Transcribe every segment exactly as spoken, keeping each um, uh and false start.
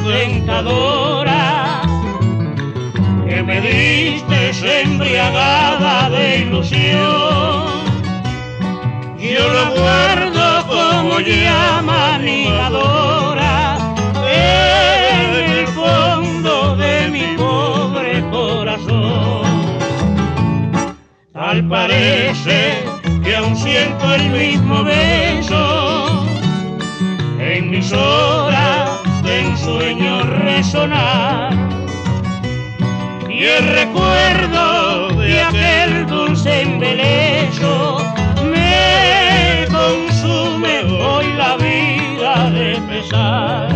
tentadora que me diste embriagada de ilusión. Yo lo guardo como llama animadora en el fondo de mi pobre corazón. Tal parece que aún siento el mismo beso en mis horas de ensueño resonar, y el recuerdo de aquel dulce embeleso me consume hoy la vida de pesar.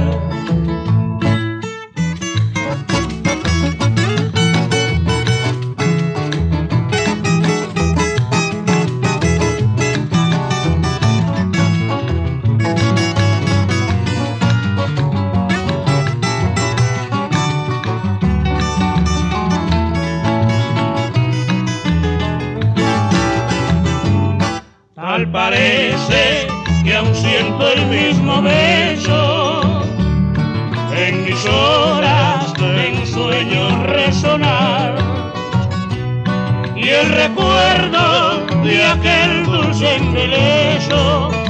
Tal parece que aún siento el mismo beso en mis horas de ensueño resonar, y el recuerdo de aquel dulce embeleso